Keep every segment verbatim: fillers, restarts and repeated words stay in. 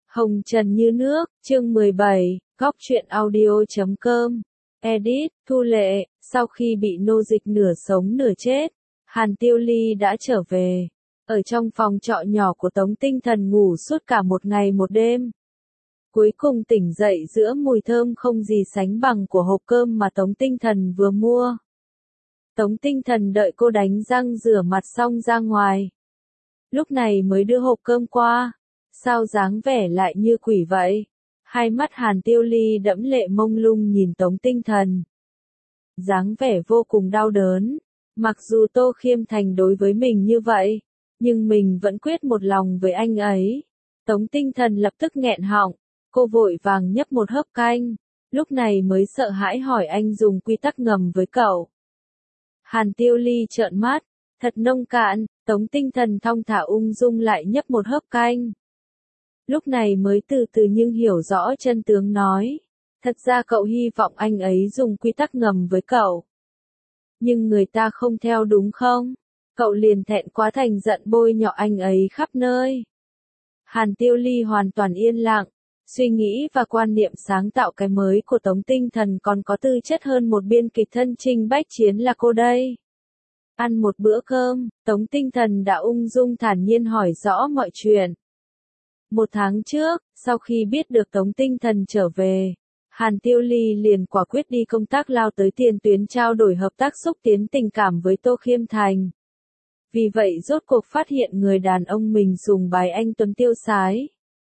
Hồng trần như nước, chương mười bảy, góc truyện audio chấm com. Edit, Thu Lệ, sau khi bị nô dịch nửa sống nửa chết, Hàn Tiêu Ly đã trở về. Ở trong phòng trọ nhỏ của Tống Tinh Thần ngủ suốt cả một ngày một đêm. Cuối cùng tỉnh dậy giữa mùi thơm không gì sánh bằng của hộp cơm mà Tống Tinh Thần vừa mua. Tống Tinh Thần đợi cô đánh răng rửa mặt xong ra ngoài. Lúc này mới đưa hộp cơm qua. Sao dáng vẻ lại như quỷ vậy? Hai mắt Hàn Tiêu Ly đẫm lệ mông lung nhìn Tống Tinh Thần. Dáng vẻ vô cùng đau đớn. Mặc dù Tô Khiêm Thành đối với mình như vậy, nhưng mình vẫn quyết một lòng với anh ấy. Tống Tinh Thần lập tức nghẹn họng. Cô vội vàng nhấp một hớp canh. Lúc này mới sợ hãi hỏi anh dùng quy tắc ngầm với cậu. Hàn Tiêu Ly trợn mắt. Thật nông cạn. Tống Tinh Thần thong thả ung dung lại nhấp một hớp canh. Lúc này mới từ từ nhưng hiểu rõ chân tướng nói. Thật ra cậu hy vọng anh ấy dùng quy tắc ngầm với cậu. Nhưng người ta không theo đúng không? Cậu liền thẹn quá thành giận bôi nhọ anh ấy khắp nơi. Hàn Tiêu Ly hoàn toàn yên lặng. Suy nghĩ và quan niệm sáng tạo cái mới của Tống Tinh Thần còn có tư chất hơn một biên kịch thân chinh bách chiến là cô đây. Ăn một bữa cơm, Tống Tinh Thần đã ung dung thản nhiên hỏi rõ mọi chuyện. Một tháng trước, sau khi biết được Tống Tinh Thần trở về, Hàn Tiêu Ly liền quả quyết đi công tác lao tới tiền tuyến trao đổi hợp tác xúc tiến tình cảm với Tô Khiêm Thành. Vì vậy rốt cuộc phát hiện người đàn ông mình sùng bái anh tuấn tiêu sái.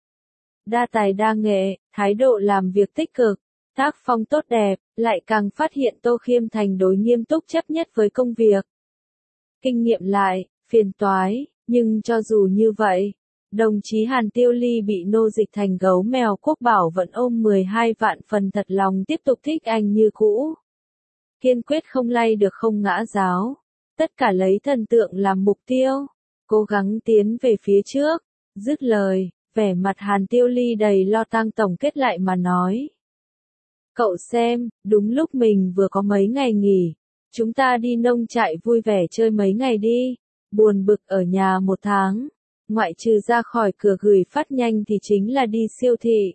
Đa tài đa nghệ, thái độ làm việc tích cực, tác phong tốt đẹp, lại càng phát hiện Tô Khiêm Thành đối nghiêm túc chấp nhất với công việc. Kinh nghiệm lại, phiền toái, nhưng cho dù như vậy, đồng chí Hàn Tiêu Ly bị nô dịch thành gấu mèo Quốc Bảo vẫn ôm mười hai vạn phần thật lòng tiếp tục thích anh như cũ. Kiên quyết không lay được không ngã giáo. Tất cả lấy thần tượng làm mục tiêu. Cố gắng tiến về phía trước. Dứt lời, vẻ mặt Hàn Tiêu Ly đầy lo tang tổng kết lại mà nói. Cậu xem, đúng lúc mình vừa có mấy ngày nghỉ. Chúng ta đi nông trại vui vẻ chơi mấy ngày đi. Buồn bực ở nhà một tháng. Ngoại trừ ra khỏi cửa gửi phát nhanh thì chính là đi siêu thị.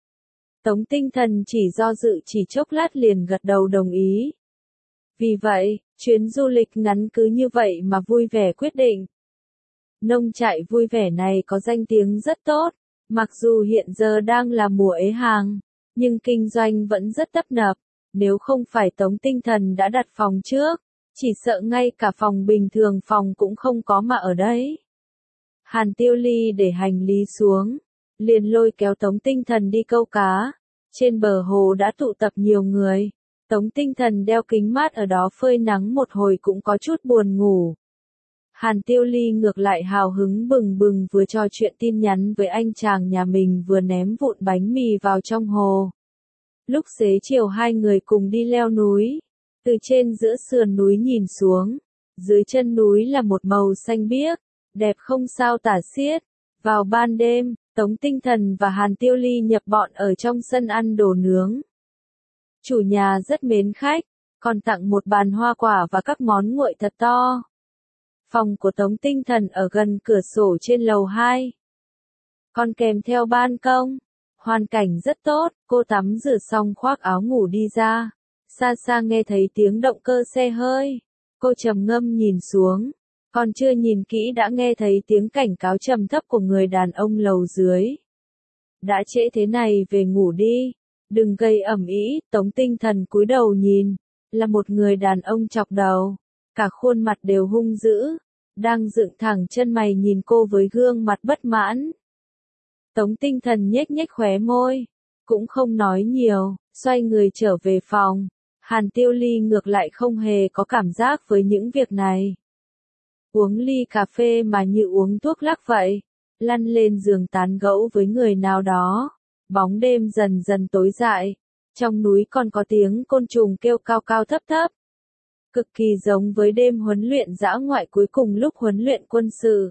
Tống Tinh Thần chỉ do dự chỉ chốc lát liền gật đầu đồng ý. Vì vậy, chuyến du lịch ngắn cứ như vậy mà vui vẻ quyết định. Nông trại vui vẻ này có danh tiếng rất tốt, mặc dù hiện giờ đang là mùa ế hàng, nhưng kinh doanh vẫn rất tấp nập. Nếu không phải Tống Tinh Thần đã đặt phòng trước, chỉ sợ ngay cả phòng bình thường phòng cũng không có mà ở đấy. Hàn Tiêu Ly để hành lý xuống, liền lôi kéo Tống Tinh Thần đi câu cá. Trên bờ hồ đã tụ tập nhiều người. Tống Tinh Thần đeo kính mát ở đó phơi nắng một hồi cũng có chút buồn ngủ. Hàn Tiêu Ly ngược lại hào hứng bừng bừng vừa trò chuyện tin nhắn với anh chàng nhà mình vừa ném vụn bánh mì vào trong hồ. Lúc xế chiều hai người cùng đi leo núi. Từ trên giữa sườn núi nhìn xuống, dưới chân núi là một màu xanh biếc, đẹp không sao tả xiết. Vào ban đêm, Tống Tinh Thần và Hàn Tiêu Ly nhập bọn ở trong sân ăn đồ nướng. Chủ nhà rất mến khách, còn tặng một bàn hoa quả và các món nguội thật to. Phòng của Tống Tinh Thần ở gần cửa sổ trên lầu hai. Còn kèm theo ban công. Hoàn cảnh rất tốt, cô tắm rửa xong khoác áo ngủ đi ra. Xa xa nghe thấy tiếng động cơ xe hơi. Cô trầm ngâm nhìn xuống. Còn chưa nhìn kỹ đã nghe thấy tiếng cảnh cáo trầm thấp của người đàn ông lầu dưới. Đã trễ thế này về ngủ đi. Đừng gây ầm ĩ. Tống Tinh Thần cúi đầu nhìn. Là một người đàn ông chọc đầu. Cả khuôn mặt đều hung dữ. Đang dựng thẳng chân mày nhìn cô với gương mặt bất mãn. Tống Tinh Thần nhếch nhếch khóe môi. Cũng không nói nhiều. Xoay người trở về phòng. Hàn Tiêu Ly ngược lại không hề có cảm giác với những việc này. Uống ly cà phê mà như uống thuốc lắc vậy. Lăn lên giường tán gẫu với người nào đó. Bóng đêm dần dần tối dại. Trong núi còn có tiếng côn trùng kêu cao cao thấp thấp. Cực kỳ giống với đêm huấn luyện dã ngoại cuối cùng lúc huấn luyện quân sự.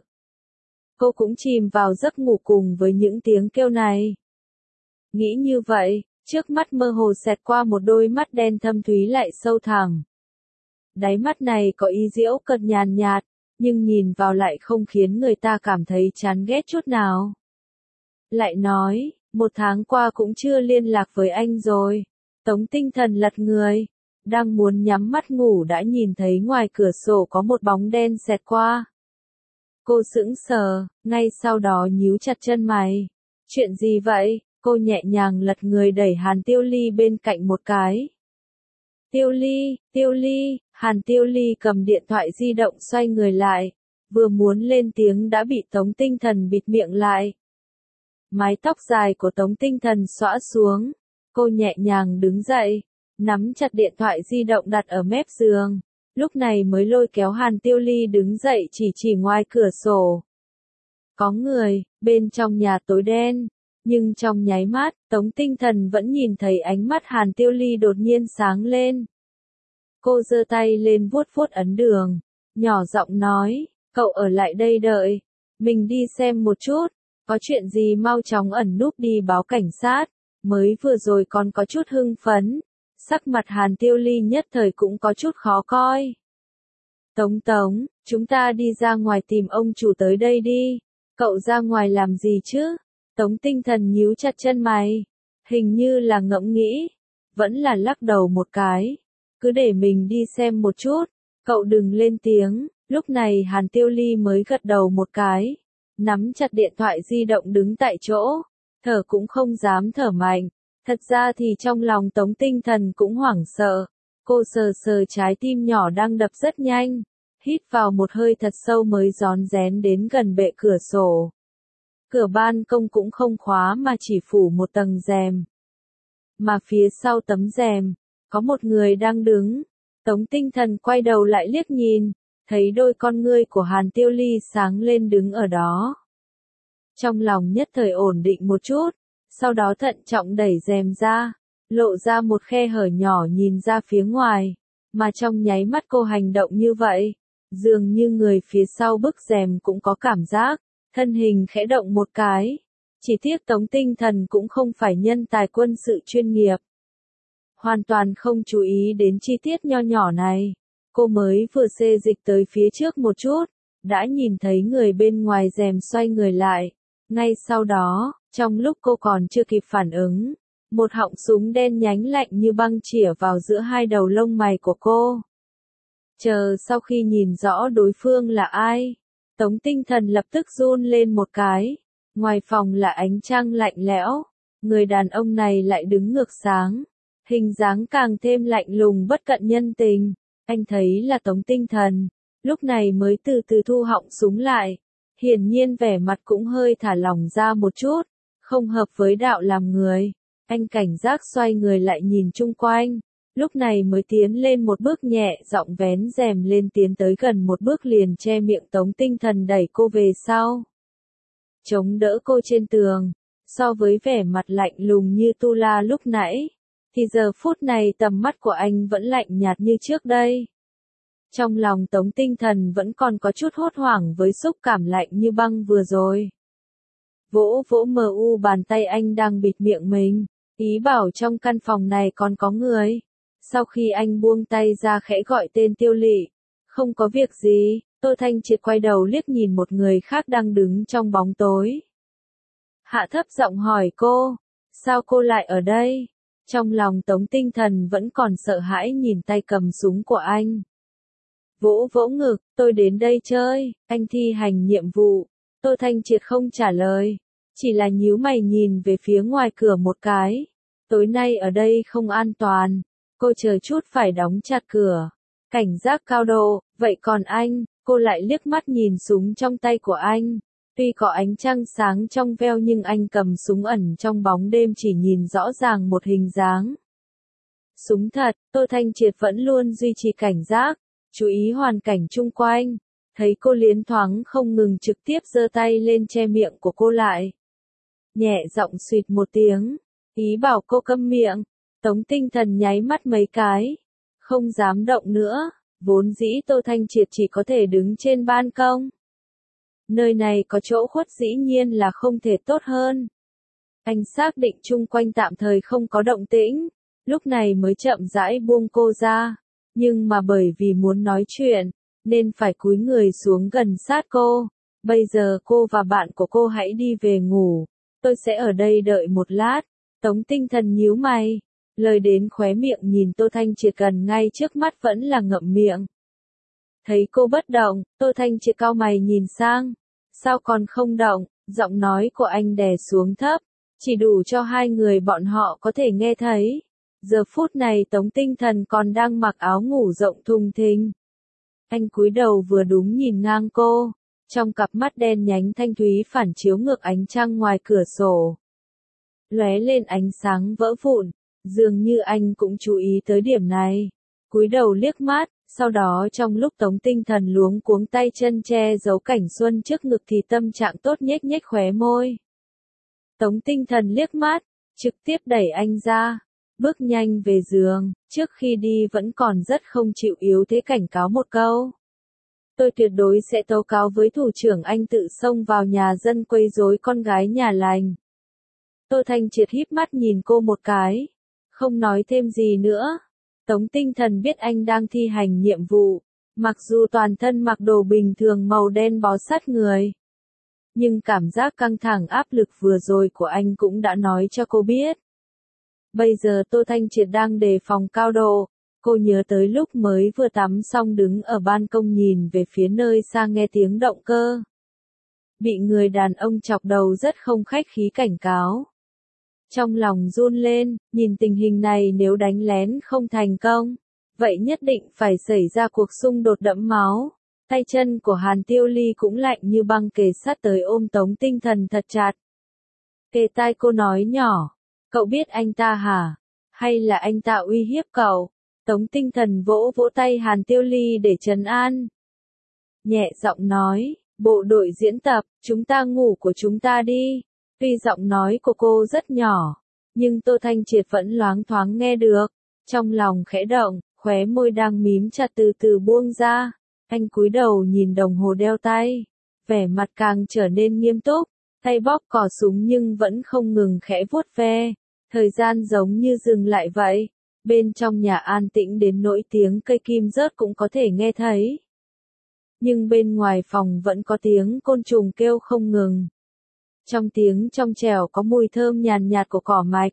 Cô cũng chìm vào giấc ngủ cùng với những tiếng kêu này. Nghĩ như vậy, trước mắt mơ hồ xẹt qua một đôi mắt đen thâm thúy lại sâu thẳm. Đáy mắt này có ý giễu cợt nhàn nhạt, nhưng nhìn vào lại không khiến người ta cảm thấy chán ghét chút nào. lại nói, một tháng qua cũng chưa liên lạc với anh rồi. Tống Tinh Thần lật người, đang muốn nhắm mắt ngủ đã nhìn thấy ngoài cửa sổ có một bóng đen xẹt qua. Cô sững sờ, ngay sau đó nhíu chặt chân mày. Chuyện gì vậy? Cô nhẹ nhàng lật người đẩy Hàn Tiêu Ly bên cạnh một cái. Tiêu Ly, Tiêu Ly, Hàn Tiêu Ly cầm điện thoại di động xoay người lại, vừa muốn lên tiếng đã bị Tống Tinh Thần bịt miệng lại. Mái tóc dài của Tống Tinh Thần xõa xuống, cô nhẹ nhàng đứng dậy, nắm chặt điện thoại di động đặt ở mép giường, lúc này mới lôi kéo Hàn Tiêu Ly đứng dậy chỉ chỉ ngoài cửa sổ. Có người, bên trong nhà tối đen, nhưng trong nháy mắt, Tống Tinh Thần vẫn nhìn thấy ánh mắt Hàn Tiêu Ly đột nhiên sáng lên. Cô giơ tay lên vuốt vuốt ấn đường, nhỏ giọng nói, cậu ở lại đây đợi, mình đi xem một chút, có chuyện gì mau chóng ẩn núp đi báo cảnh sát, mới vừa rồi còn có chút hưng phấn, sắc mặt Hàn Tiêu Ly nhất thời cũng có chút khó coi. Tống Tống, chúng ta đi ra ngoài tìm ông chủ tới đây đi, cậu ra ngoài làm gì chứ? Tống Tinh Thần nhíu chặt chân mày, hình như là ngẫm nghĩ, vẫn là lắc đầu một cái, cứ để mình đi xem một chút, cậu đừng lên tiếng. Lúc này Hàn Tiêu Ly mới gật đầu một cái, nắm chặt điện thoại di động đứng tại chỗ, thở cũng không dám thở mạnh. Thật ra thì trong lòng Tống Tinh Thần cũng hoảng sợ, cô sờ sờ trái tim nhỏ đang đập rất nhanh, hít vào một hơi thật sâu mới rón rén đến gần bệ cửa sổ. Cửa ban công cũng không khóa mà chỉ phủ một tầng rèm. Mà phía sau tấm rèm, có một người đang đứng. Tống Tinh Thần quay đầu lại liếc nhìn, thấy đôi con ngươi của Hàn Tiêu Ly sáng lên đứng ở đó. Trong lòng nhất thời ổn định một chút, sau đó thận trọng đẩy rèm ra, lộ ra một khe hở nhỏ nhìn ra phía ngoài, mà trong nháy mắt cô hành động như vậy, dường như người phía sau bức rèm cũng có cảm giác, thân hình khẽ động một cái. Chỉ tiếc Tống Tinh Thần cũng không phải nhân tài quân sự chuyên nghiệp, hoàn toàn không chú ý đến chi tiết nho nhỏ này. Cô mới vừa xê dịch tới phía trước một chút, đã nhìn thấy người bên ngoài rèm xoay người lại. Ngay sau đó, trong lúc cô còn chưa kịp phản ứng, một họng súng đen nhánh lạnh như băng chĩa vào giữa hai đầu lông mày của cô. Chờ sau khi nhìn rõ đối phương là ai, Tống Tinh Thần lập tức run lên một cái. Ngoài phòng là ánh trăng lạnh lẽo, người đàn ông này lại đứng ngược sáng, hình dáng càng thêm lạnh lùng bất cận nhân tình. Anh thấy là Tống Tinh Thần, lúc này mới từ từ thu họng súng lại, hiển nhiên vẻ mặt cũng hơi thả lỏng ra một chút, không hợp với đạo làm người. Anh cảnh giác xoay người lại nhìn chung quanh, lúc này mới tiến lên một bước nhẹ giọng vén rèm lên tiến tới gần một bước liền che miệng Tống Tinh Thần đẩy cô về sau. Chống đỡ cô trên tường, so với vẻ mặt lạnh lùng như tu la lúc nãy, thì giờ phút này tầm mắt của anh vẫn lạnh nhạt như trước đây. Trong lòng Tống Tinh Thần vẫn còn có chút hốt hoảng với xúc cảm lạnh như băng vừa rồi. Vỗ vỗ mờ u bàn tay anh đang bịt miệng mình, ý bảo trong căn phòng này còn có người. Sau khi anh buông tay ra khẽ gọi tên Tiêu Lị, không có việc gì. Tô Thanh Triệt quay đầu liếc nhìn một người khác đang đứng trong bóng tối. Hạ thấp giọng hỏi cô, sao cô lại ở đây? Trong lòng Tống Tinh Thần vẫn còn sợ hãi nhìn tay cầm súng của anh. Vỗ vỗ ngực, tôi đến đây chơi, anh thi hành nhiệm vụ. Tô Thanh Triệt không trả lời, chỉ là nhíu mày nhìn về phía ngoài cửa một cái. Tối nay ở đây không an toàn, cô chờ chút phải đóng chặt cửa. Cảnh giác cao độ, vậy còn anh? Cô lại liếc mắt nhìn súng trong tay của anh. Tuy có ánh trăng sáng trong veo nhưng anh cầm súng ẩn trong bóng đêm chỉ nhìn rõ ràng một hình dáng. Súng thật, Tô Thanh Triệt vẫn luôn duy trì cảnh giác, chú ý hoàn cảnh chung quanh. Thấy cô liến thoáng không ngừng trực tiếp giơ tay lên che miệng của cô lại. Nhẹ giọng xuyệt một tiếng, ý bảo cô câm miệng. Tống Tinh Thần nháy mắt mấy cái, không dám động nữa. Vốn dĩ Tô Thanh Triệt chỉ có thể đứng trên ban công. Nơi này có chỗ khuất dĩ nhiên là không thể tốt hơn. Anh xác định chung quanh tạm thời không có động tĩnh, lúc này mới chậm rãi buông cô ra. Nhưng mà bởi vì muốn nói chuyện, nên phải cúi người xuống gần sát cô. Bây giờ cô và bạn của cô hãy đi về ngủ. Tôi sẽ ở đây đợi một lát. Tống Tinh Thần nhíu mày. Lời đến khóe miệng nhìn Tô Thanh Triệt gần ngay trước mắt vẫn là ngậm miệng. Thấy cô bất động, Tô Thanh Triệt cau mày nhìn sang. Sao còn không động? Giọng nói của anh đè xuống thấp. Chỉ đủ cho hai người bọn họ có thể nghe thấy. Giờ phút này Tống Tinh Thần còn đang mặc áo ngủ rộng thùng thình. Anh cúi đầu vừa đúng nhìn ngang cô. Trong cặp mắt đen nhánh thanh thúy phản chiếu ngược ánh trăng ngoài cửa sổ. Lóe lên ánh sáng vỡ vụn. Dường như anh cũng chú ý tới điểm này. Cúi đầu liếc mắt, sau đó trong lúc Tống Tinh Thần luống cuống tay chân che giấu cảnh xuân trước ngực thì tâm trạng tốt nhếch nhếch khóe môi. Tống Tinh Thần liếc mắt, trực tiếp đẩy anh ra, bước nhanh về giường, trước khi đi vẫn còn rất không chịu yếu thế cảnh cáo một câu. Tôi tuyệt đối sẽ tố cáo với thủ trưởng anh tự xông vào nhà dân quấy rối con gái nhà lành. Tô Thanh Triệt híp mắt nhìn cô một cái, không nói thêm gì nữa. Tống Tinh Thần biết anh đang thi hành nhiệm vụ, mặc dù toàn thân mặc đồ bình thường màu đen bó sát người. Nhưng cảm giác căng thẳng áp lực vừa rồi của anh cũng đã nói cho cô biết. Bây giờ Tô Thanh Triệt đang đề phòng cao độ, cô nhớ tới lúc mới vừa tắm xong đứng ở ban công nhìn về phía nơi xa nghe tiếng động cơ. Bị người đàn ông chọc đầu rất không khách khí cảnh cáo. Trong lòng run lên, nhìn tình hình này nếu đánh lén không thành công, vậy nhất định phải xảy ra cuộc xung đột đẫm máu. Tay chân của Hàn Tiêu Ly cũng lạnh như băng kề sát tới ôm Tống Tinh Thần thật chặt. Kề tai cô nói nhỏ, cậu biết anh ta hả? Hay là anh ta uy hiếp cậu? Tống Tinh Thần vỗ vỗ tay Hàn Tiêu Ly để trấn an. Nhẹ giọng nói, bộ đội diễn tập, chúng ta ngủ của chúng ta đi. Tuy giọng nói của cô rất nhỏ, nhưng Tô Thanh Triệt vẫn loáng thoáng nghe được. Trong lòng khẽ động, khóe môi đang mím chặt từ từ buông ra. Anh cúi đầu nhìn đồng hồ đeo tay, vẻ mặt càng trở nên nghiêm túc, tay bóp cò súng nhưng vẫn không ngừng khẽ vuốt ve. Thời gian giống như dừng lại vậy. Bên trong nhà an tĩnh đến nỗi tiếng cây kim rớt cũng có thể nghe thấy. Nhưng bên ngoài phòng vẫn có tiếng côn trùng kêu không ngừng. Trong tiếng trong trẻo có mùi thơm nhàn nhạt của cỏ mạch.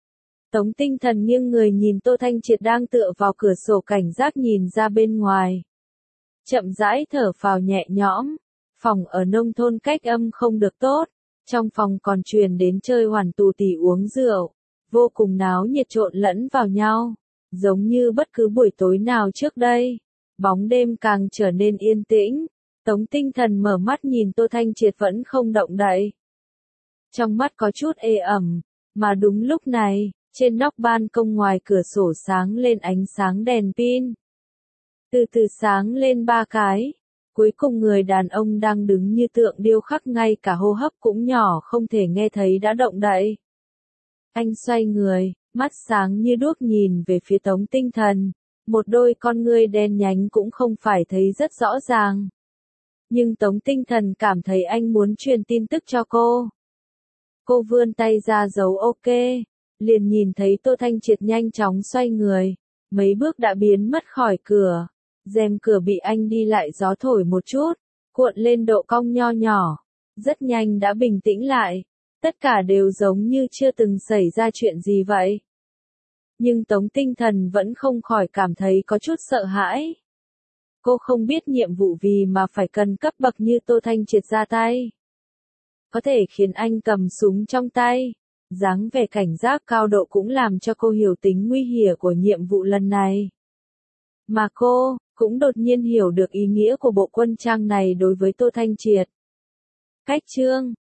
Tống Tinh Thần nghiêng người nhìn Tô Thanh Triệt đang tựa vào cửa sổ cảnh giác nhìn ra bên ngoài. Chậm rãi thở phào nhẹ nhõm. Phòng ở nông thôn cách âm không được tốt. Trong phòng còn truyền đến chơi hoàn tù tỉ uống rượu. Vô cùng náo nhiệt trộn lẫn vào nhau. Giống như bất cứ buổi tối nào trước đây. Bóng đêm càng trở nên yên tĩnh. Tống Tinh Thần mở mắt nhìn Tô Thanh Triệt vẫn không động đậy. Trong mắt có chút ê ẩm. Mà đúng lúc này, trên nóc ban công ngoài cửa sổ sáng lên ánh sáng đèn pin. Từ từ sáng lên ba cái. Cuối cùng người đàn ông đang đứng như tượng điêu khắc ngay cả hô hấp cũng nhỏ không thể nghe thấy đã động đậy. Anh xoay người, mắt sáng như đuốc nhìn về phía Tống Tinh Thần. Một đôi con ngươi đen nhánh cũng không phải thấy rất rõ ràng. Nhưng Tống Tinh Thần cảm thấy anh muốn truyền tin tức cho cô. Cô vươn tay ra dấu ok. Liền nhìn thấy Tô Thanh Triệt nhanh chóng xoay người. Mấy bước đã biến mất khỏi cửa. Rèm cửa bị anh đi lại gió thổi một chút. Cuộn lên độ cong nho nhỏ. Rất nhanh đã bình tĩnh lại. Tất cả đều giống như chưa từng xảy ra chuyện gì vậy. Nhưng Tống Tinh Thần vẫn không khỏi cảm thấy có chút sợ hãi. Cô không biết nhiệm vụ vì mà phải cần cấp bậc như Tô Thanh Triệt ra tay. Có thể khiến anh cầm súng trong tay. Dáng vẻ cảnh giác cao độ cũng làm cho cô hiểu tính nguy hiểm của nhiệm vụ lần này. Mà cô, cũng đột nhiên hiểu được ý nghĩa của bộ quân trang này đối với Tô Thanh Triệt. Cách chương